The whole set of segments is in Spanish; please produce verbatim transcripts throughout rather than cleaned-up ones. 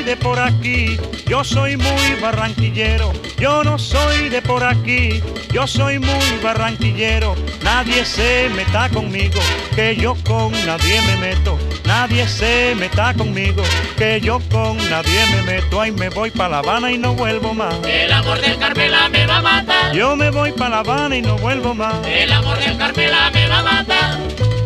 de por aquí, yo soy muy barranquillero. Yo no soy de por aquí, yo soy muy barranquillero. Nadie se meta conmigo, que yo con nadie me meto. Nadie se meta conmigo, que yo con nadie me meto. Ay, me voy pa' La Habana y no vuelvo más. El amor del Carmela me va a matar. Yo me voy pa' La Habana y no vuelvo más. El amor del Carmela me va a matar.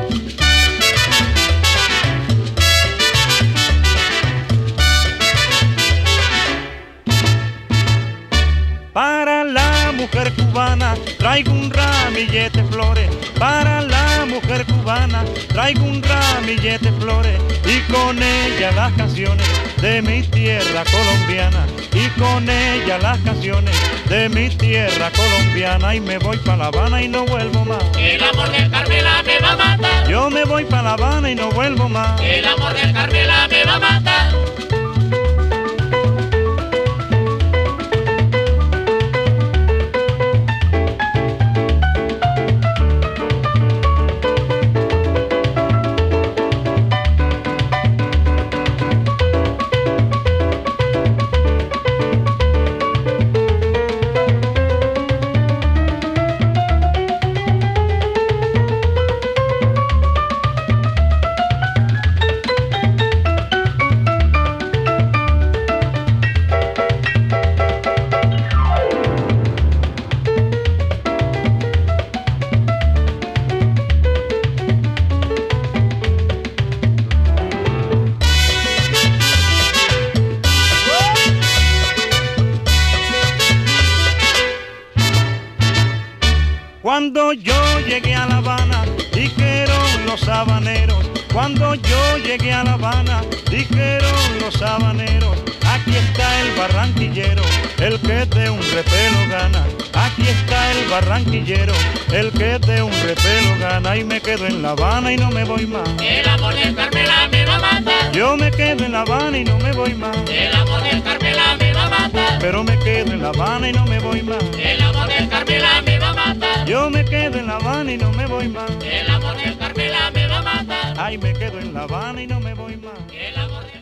Para la mujer cubana traigo un ramillete de flores. Para la mujer cubana traigo un ramillete de flores. Y con ella las canciones de mi tierra colombiana. Y con ella las canciones de mi tierra colombiana. Y me voy pa' La Habana y no vuelvo más. El amor del Carmela me va a matar. Yo me voy pa' La Habana y no vuelvo más. El amor del Carmela me va a matar. Cuando yo llegué a La Habana, dijeron los habaneros. Cuando yo llegué a La Habana, dijeron los habaneros. Aquí está el barranquillero, el que de un repelo gana. Aquí está el barranquillero, el que de un repelo gana. Y me quedo en La Habana y no me voy más. El amor del Carmela me va a matar. Yo me quedo en La Habana y no me voy más. El amor del Carmela me va a matar. Pero me quedo en La Habana y no me voy más. El amor del Carmela me va a matar. Yo me quedo en La Habana y no me voy más. El amor del Carmela me va a matar. Ay, me quedo en La Habana y no me voy más. El amor del